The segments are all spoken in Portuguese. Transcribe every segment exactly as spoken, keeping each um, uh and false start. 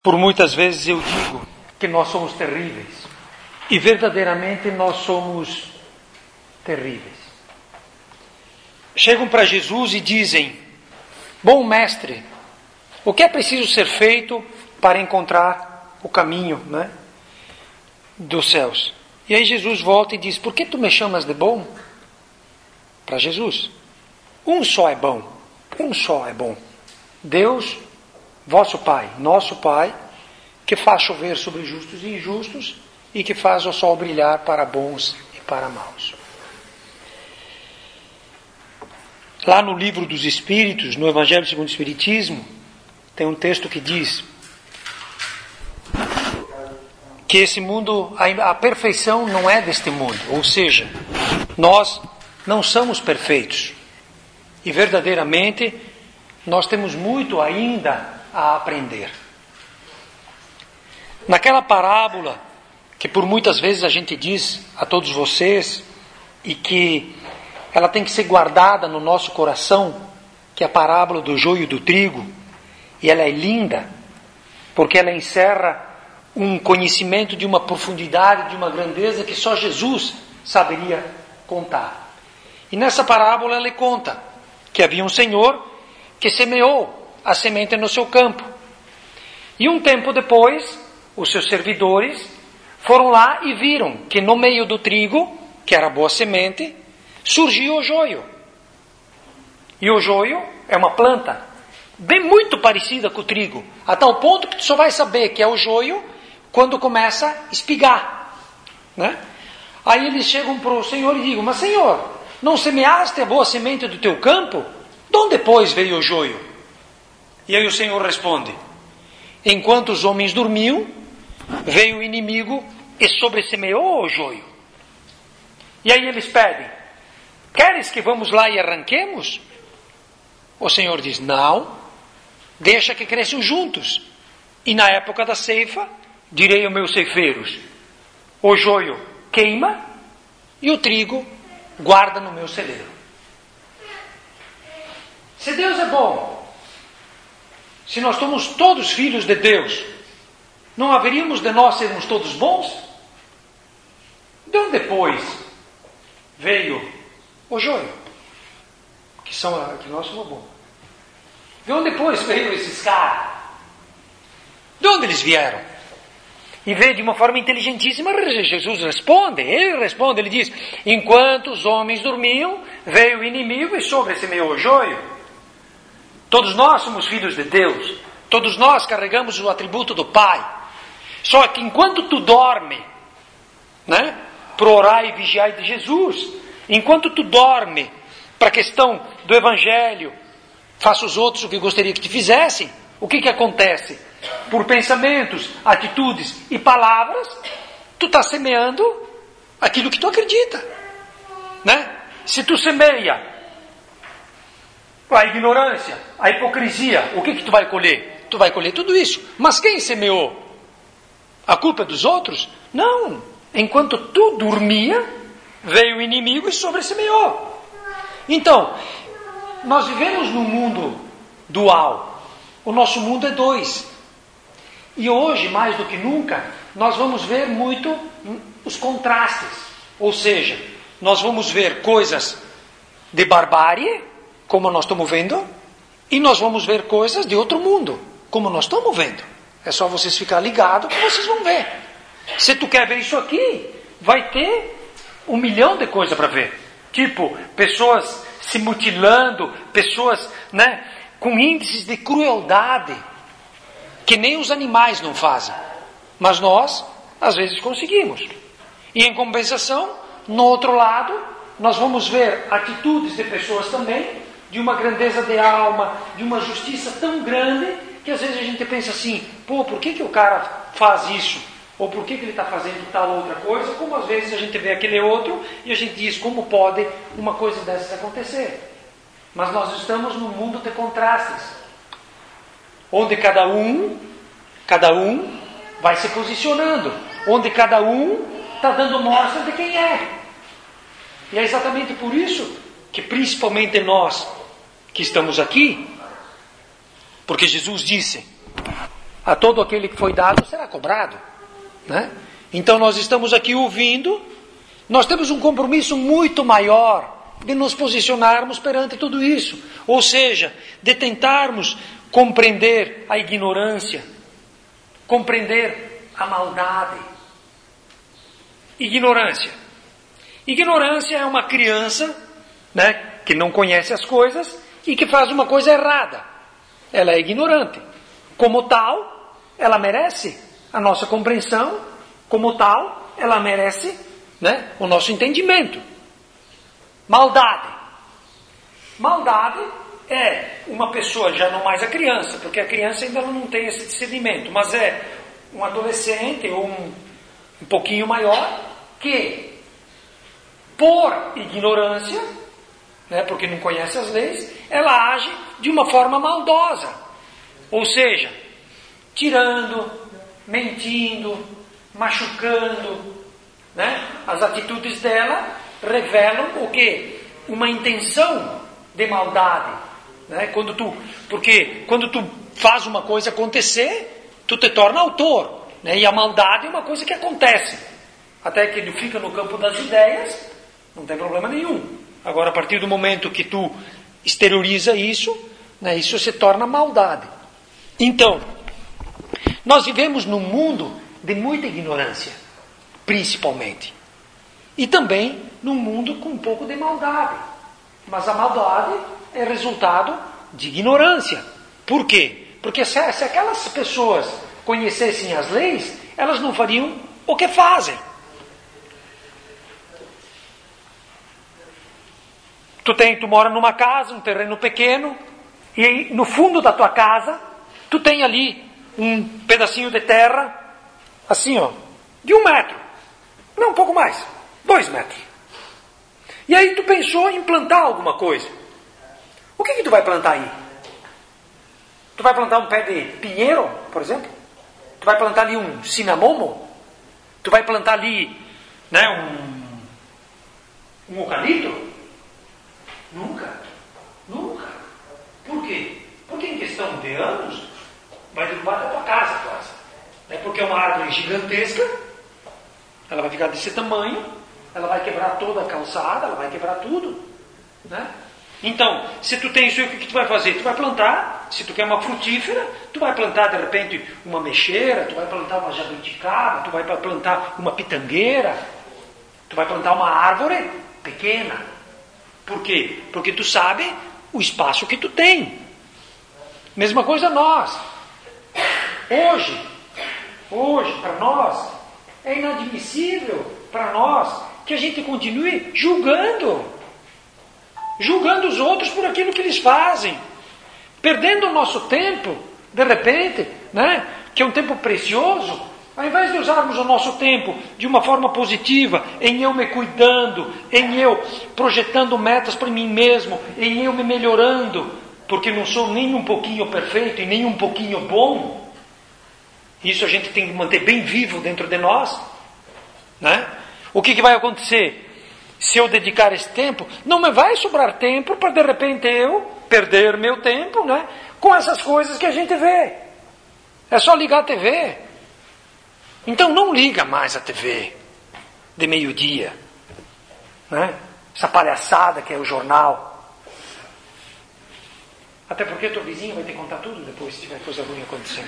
Por muitas vezes eu digo que nós somos terríveis. E verdadeiramente nós somos terríveis. Chegam para Jesus e dizem: bom mestre, o que é preciso ser feito para encontrar o caminho, né, dos céus? E aí Jesus volta e diz: por que tu me chamas de bom? Para Jesus, um só é bom, um só é bom. Deus, vosso Pai, nosso Pai, que faz chover sobre justos e injustos e que faz o sol brilhar para bons e para maus. Lá no livro dos Espíritos, no Evangelho segundo o Espiritismo, tem um texto que diz que esse mundo, a perfeição não é deste mundo, ou seja, nós não somos perfeitos e verdadeiramente nós temos muito ainda a aprender. Naquela parábola que por muitas vezes a gente diz a todos vocês e que ela tem que ser guardada no nosso coração, que é a parábola do joio e do trigo, e ela é linda porque ela encerra um conhecimento de uma profundidade, de uma grandeza que só Jesus saberia contar. E nessa parábola ele conta que havia um senhor que semeou a semente no seu campo. E um tempo depois, os seus servidores foram lá e viram que no meio do trigo, que era boa semente, surgiu o joio. E o joio é uma planta bem muito parecida com o trigo, a tal ponto que tu só vai saber que é o joio quando começa a espigar, né? Aí eles chegam para o Senhor e digam: mas Senhor, não semeaste a boa semente do teu campo? De onde depois veio o joio? E aí o Senhor responde: enquanto os homens dormiam, veio o inimigo e sobressemeou o joio. E aí eles pedem: queres que vamos lá e arranquemos? O Senhor diz: não, deixa que cresçam juntos. E na época da ceifa, direi aos meus ceifeiros: o joio queima e o trigo guarda no meu celeiro. Se Deus é bom, se nós somos todos filhos de Deus, não haveríamos de nós sermos todos bons? De onde depois veio o joio? Que, são, que nós somos bons. De onde depois veio esses caras? De onde eles vieram? E veio de uma forma inteligentíssima. Jesus responde, ele responde, ele diz: enquanto os homens dormiam, veio o inimigo e sobressemeou o joio. Todos nós somos filhos de Deus, todos nós carregamos o atributo do Pai. Só que enquanto tu dorme, né, para orar e vigiar de Jesus, enquanto tu dorme para a questão do Evangelho, faça os outros o que gostaria que te fizessem, o que que acontece? Por pensamentos, atitudes e palavras, tu está semeando aquilo que tu acredita, né? Se tu semeia a ignorância, a hipocrisia, o que que tu vai colher? Tu vai colher tudo isso. Mas quem semeou? A culpa é dos outros? Não. Enquanto tu dormia, veio o inimigo e sobressemeou. Então, nós vivemos num mundo dual. O nosso mundo é dois. E hoje, mais do que nunca, nós vamos ver muito os contrastes. Ou seja, nós vamos ver coisas de barbárie, como nós estamos vendo, e nós vamos ver coisas de outro mundo, como nós estamos vendo. É só vocês ficar ligados que vocês vão ver. Se tu quer ver isso aqui, vai ter um milhão de coisas para ver. Tipo, pessoas se mutilando, pessoas, né, com índices de crueldade, que nem os animais não fazem. Mas nós, às vezes, conseguimos. E em compensação, no outro lado, nós vamos ver atitudes de pessoas também, de uma grandeza de alma, de uma justiça tão grande, que às vezes a gente pensa assim: pô, por que que o cara faz isso? Ou por que que ele está fazendo tal outra coisa? Como às vezes a gente vê aquele outro e a gente diz: como pode uma coisa dessas acontecer? Mas nós estamos num mundo de contrastes, onde cada um, cada um vai se posicionando, onde cada um está dando mostra de quem é. E é exatamente por isso que principalmente nós que estamos aqui, porque Jesus disse: a todo aquele que foi dado será cobrado, né? Então nós estamos aqui ouvindo, nós temos um compromisso muito maior de nos posicionarmos perante tudo isso, ou seja, de tentarmos compreender a ignorância, compreender a maldade. Ignorância. Ignorância é uma criança, né, que não conhece as coisas e que faz uma coisa errada. Ela é ignorante. Como tal, ela merece a nossa compreensão, como tal, ela merece, né, o nosso entendimento. Maldade. Maldade é uma pessoa, já não mais a criança, porque a criança ainda não tem esse discernimento, mas é um adolescente ou um, um pouquinho maior que, por ignorância, né, porque não conhece as leis, ela age de uma forma maldosa. Ou seja, tirando, mentindo, machucando, né? As atitudes dela revelam o quê? Uma intenção de maldade, né? Quando tu, porque quando tu faz uma coisa acontecer, tu te torna autor, né? E a maldade é uma coisa que acontece. Até que ele fica no campo das ideias, não tem problema nenhum. Agora, a partir do momento que tu exterioriza isso, né, isso se torna maldade. Então, nós vivemos num mundo de muita ignorância, principalmente. E também num mundo com um pouco de maldade. Mas a maldade é resultado de ignorância. Por quê? Porque se, se aquelas pessoas conhecessem as leis, elas não fariam o que fazem. Tu, tem, tu mora numa casa, um terreno pequeno, e aí, no fundo da tua casa, tu tem ali um pedacinho de terra, assim, ó, de um metro. Não, um pouco mais. Dois metros. E aí tu pensou em plantar alguma coisa. O que que tu vai plantar aí? Tu vai plantar um pé de pinheiro, por exemplo? Tu vai plantar ali um cinamomo? Tu vai plantar ali, né, um, um eucalipto? Nunca. Nunca. Por quê? Porque em questão de anos, vai derrubar da tua casa quase. É porque é uma árvore gigantesca, ela vai ficar desse tamanho, ela vai quebrar toda a calçada, ela vai quebrar tudo, né? Então, se tu tem isso, o que tu vai fazer? Tu vai plantar, se tu quer uma frutífera, tu vai plantar de repente uma mexeira, tu vai plantar uma jabuticaba, tu vai plantar uma pitangueira, tu vai plantar uma árvore pequena. Por quê? Porque tu sabe o espaço que tu tem. Mesma coisa nós. Hoje, hoje, para nós, é inadmissível para nós que a gente continue julgando. Julgando os outros por aquilo que eles fazem. Perdendo o nosso tempo, de repente, né, que é um tempo precioso, ao invés de usarmos o nosso tempo de uma forma positiva, em eu me cuidando, em eu projetando metas para mim mesmo, em eu me melhorando, porque não sou nem um pouquinho perfeito e nem um pouquinho bom. Isso a gente tem que manter bem vivo dentro de nós, né? O que, que vai acontecer? Se eu dedicar esse tempo, não me vai sobrar tempo para de repente eu perder meu tempo, né, com essas coisas que a gente vê. É só ligar a T V. Então não liga mais a T V de meio-dia, né? Essa palhaçada que é o jornal. Até porque teu vizinho vai te contar tudo depois se tiver coisa ruim acontecendo.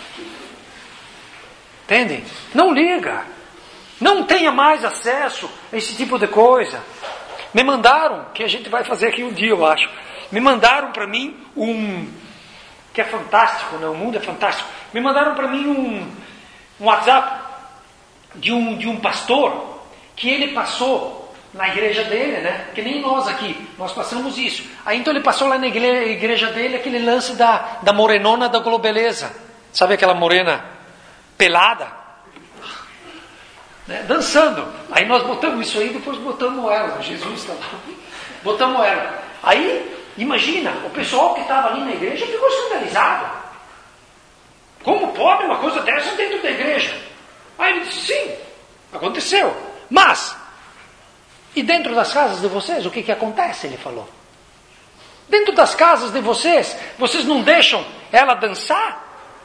Entendem? Não liga. Não tenha mais acesso a esse tipo de coisa. Me mandaram, que a gente vai fazer aqui um dia, eu acho. Me mandaram para mim um, que é fantástico, né? O mundo é fantástico. Me mandaram para mim um, um WhatsApp de um, de um pastor que ele passou na igreja dele, né? Que nem nós aqui, nós passamos isso. Aí então ele passou lá na igreja, igreja dele aquele lance da, da morenona da Globeleza. Sabe aquela morena pelada? Né, dançando. Aí nós botamos isso aí, depois botamos ela. Jesus está lá. Botamos ela. Aí, imagina, o pessoal que estava ali na igreja ficou escandalizado. Como pode uma coisa dessa dentro da igreja? Aí ele disse, sim, aconteceu. Mas, e dentro das casas de vocês, o que, que acontece? Ele falou. Dentro das casas de vocês, vocês não deixam ela dançar?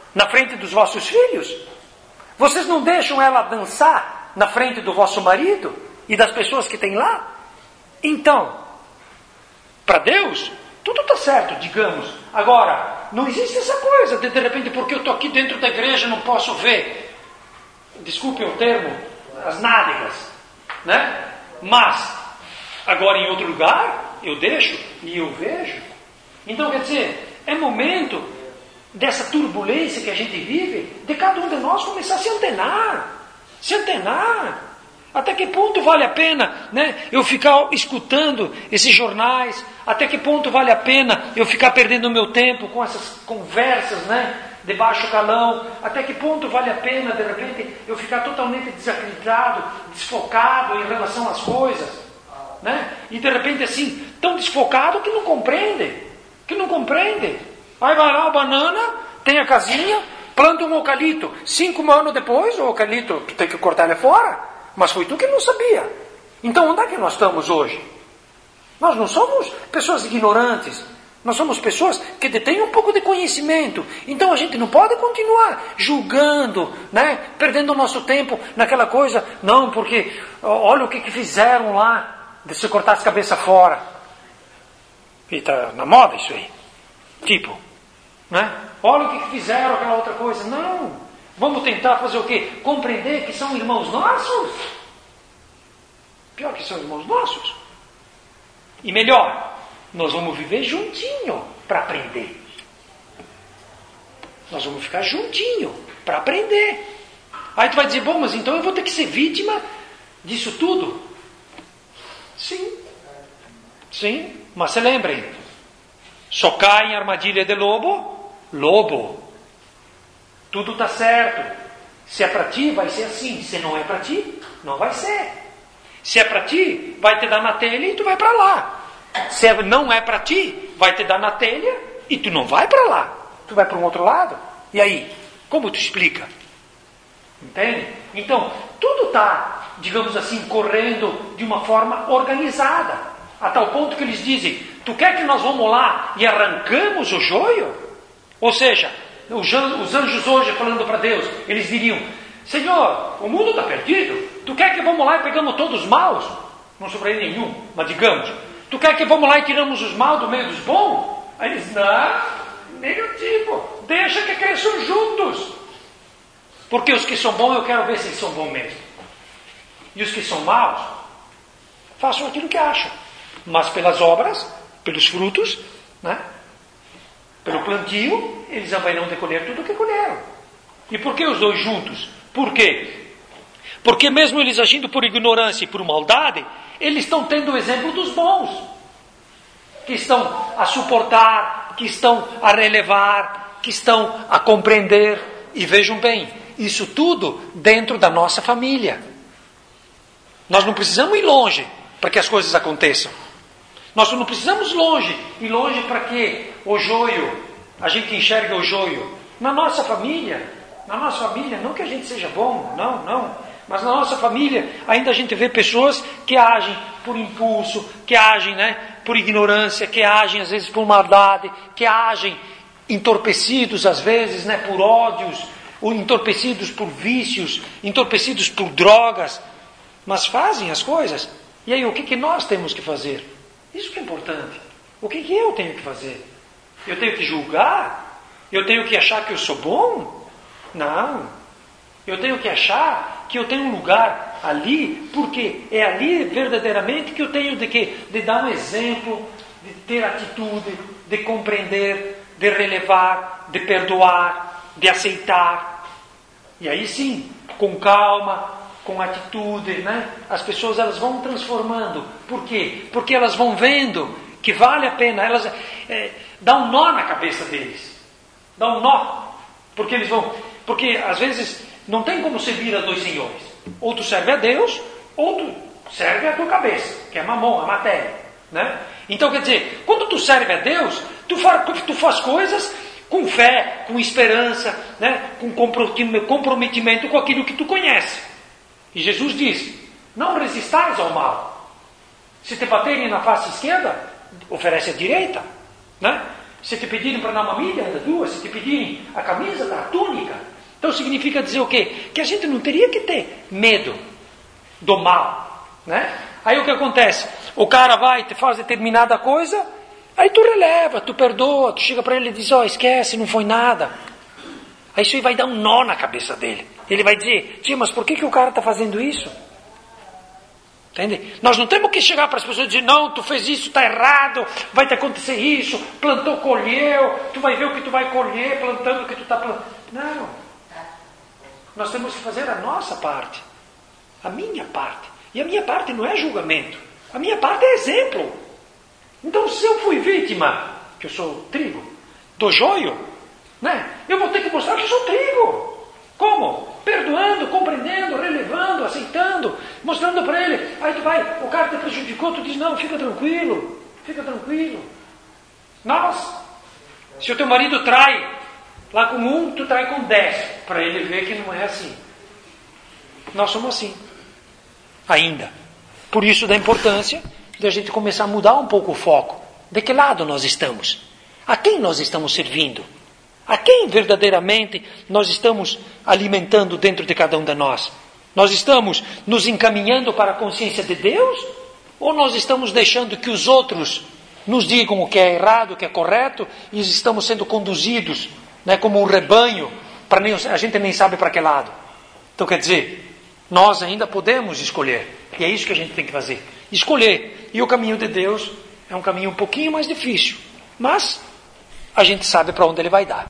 na frente dos vossos filhos? Vocês não deixam ela dançar na frente do vosso marido e das pessoas que tem lá? Então, para Deus, tudo está certo, digamos. Agora, não existe essa coisa de, de repente, porque eu estou aqui dentro da igreja não posso ver, desculpe o termo, as nádegas, né? Mas, agora em outro lugar, eu deixo e eu vejo. Então, quer dizer, é momento dessa turbulência que a gente vive, de cada um de nós começar a se antenar. Se antenar. Até que ponto vale a pena, né, eu ficar escutando esses jornais? Até que ponto vale a pena eu ficar perdendo o meu tempo com essas conversas, né, de baixo calão? Até que ponto vale a pena, de repente, eu ficar totalmente desacreditado, desfocado em relação às coisas? Né? E de repente assim, tão desfocado que não compreende. Que não compreende. Aí vai lá a banana, tem a casinha, planta um eucalipto. Cinco anos depois, o eucalipto, tu tem que cortar ele fora. Mas foi tu que não sabia. Então onde é que nós estamos hoje? Nós não somos pessoas ignorantes. Nós somos pessoas que detêm um pouco de conhecimento. Então a gente não pode continuar julgando, né? Perdendo o nosso tempo naquela coisa. Não, porque olha o que, que fizeram lá, de se cortar as cabeças fora. E está na moda isso aí. Tipo, né? Olha o que, que fizeram, aquela outra coisa. Não. Vamos tentar fazer o quê? Compreender que são irmãos nossos? Pior que são irmãos nossos. E melhor, nós vamos viver juntinho para aprender. Nós vamos ficar juntinho para aprender. Aí tu vai dizer, bom, mas então eu vou ter que ser vítima disso tudo? Sim. Sim, mas se lembrem, só cai em armadilha de lobo, lobo. Tudo está certo. Se é para ti, vai ser assim. Se não é para ti, não vai ser. Se é para ti, vai te dar na telha e tu vai para lá. Se não é para ti, vai te dar na telha e tu não vai para lá. Tu vai para um outro lado. E aí, como tu explica? Entende? Então, tudo está, digamos assim, correndo de uma forma organizada. A tal ponto que eles dizem, tu quer que nós vamos lá e arrancamos o joio? Ou seja, os anjos hoje falando para Deus, eles diriam, Senhor, o mundo está perdido, tu quer que vamos lá e pegamos todos os maus? Não sobrou nenhum, mas digamos, tu quer que vamos lá e tiramos os maus do meio dos bons? Aí eles, não, negativo, deixa que cresçam juntos, porque os que são bons eu quero ver se eles são bons mesmo, e os que são maus, façam aquilo que acham, mas pelas obras, pelos frutos, né? Pelo plantio, eles haverão de colher tudo o que colheram. E por que os dois juntos? Por quê? Porque mesmo eles agindo por ignorância e por maldade, eles estão tendo o exemplo dos bons. Que estão a suportar, que estão a relevar, que estão a compreender. E vejam bem, isso tudo dentro da nossa família. Nós não precisamos ir longe para que as coisas aconteçam. Nós não precisamos longe, ir longe para que o joio, a gente enxergue o joio. Na nossa família, na nossa família, não que a gente seja bom, não, não. Mas na nossa família, ainda a gente vê pessoas que agem por impulso, que agem, né, por ignorância, que agem às vezes por maldade, que agem entorpecidos às vezes, né, por ódios, ou entorpecidos por vícios, entorpecidos por drogas. Mas fazem as coisas. E aí, o que, que nós temos que fazer? Isso que é importante. O que, que eu tenho que fazer? Eu tenho que julgar? Eu tenho que achar que eu sou bom? Não. Eu tenho que achar que eu tenho um lugar ali, porque é ali verdadeiramente que eu tenho de, quê? De dar um exemplo, de ter atitude, de compreender, de relevar, de perdoar, de aceitar. E aí sim, com calma, com atitude, né? As pessoas elas vão transformando. Por quê? Porque elas vão vendo que vale a pena. Elas é, dá um nó na cabeça deles. Dá um nó. Porque eles vão. Porque às vezes não tem como servir a dois senhores. Ou tu serve a Deus, ou tu serve a tua cabeça, que é mamon, a matéria, né? Então quer dizer, quando tu serve a Deus, tu faz, tu faz coisas com fé, com esperança, né? Com comprometimento com aquilo que tu conhece. E Jesus diz, não resistais ao mal. Se te baterem na face esquerda, oferece a direita, né? Se te pedirem para dar uma milha, anda duas. Se te pedirem a camisa, dá a túnica. Então significa dizer o quê? Que a gente não teria que ter medo do mal, né? Aí o que acontece? O cara vai, te faz determinada coisa, aí tu releva, tu perdoa, tu chega para ele e diz, ó, oh, esquece, não foi nada. Aí isso aí vai dar um nó na cabeça dele. Ele vai dizer, tia, mas por que, que o cara está fazendo isso? Entende? Nós não temos que chegar para as pessoas e dizer, não, tu fez isso, está errado, vai te acontecer isso, plantou, colheu, tu vai ver o que tu vai colher, plantando o que tu está plantando. Não. Nós temos que fazer a nossa parte, a minha parte. E a minha parte não é julgamento, a minha parte é exemplo. Então se eu fui vítima, que eu sou trigo, do joio, né? Eu vou ter que mostrar que eu sou trigo. Como? Perdoando, compreendendo, relevando, aceitando, mostrando para ele. Aí tu vai, o cara te prejudicou, tu diz, não, fica tranquilo, fica tranquilo. Nós, se o teu marido trai lá com um, tu trai com dez, para ele ver que não é assim. Nós somos assim, ainda. Por isso da importância de a gente começar a mudar um pouco o foco. De que lado nós estamos? A quem nós estamos servindo? A quem verdadeiramente nós estamos alimentando dentro de cada um de nós? Nós estamos nos encaminhando para a consciência de Deus? Ou nós estamos deixando que os outros nos digam o que é errado, o que é correto, e estamos sendo conduzidos, né, como um rebanho, para nem, a gente nem sabe para que lado? Então quer dizer, nós ainda podemos escolher. E é isso que a gente tem que fazer. Escolher. E o caminho de Deus é um caminho um pouquinho mais difícil. Mas a gente sabe para onde ele vai dar.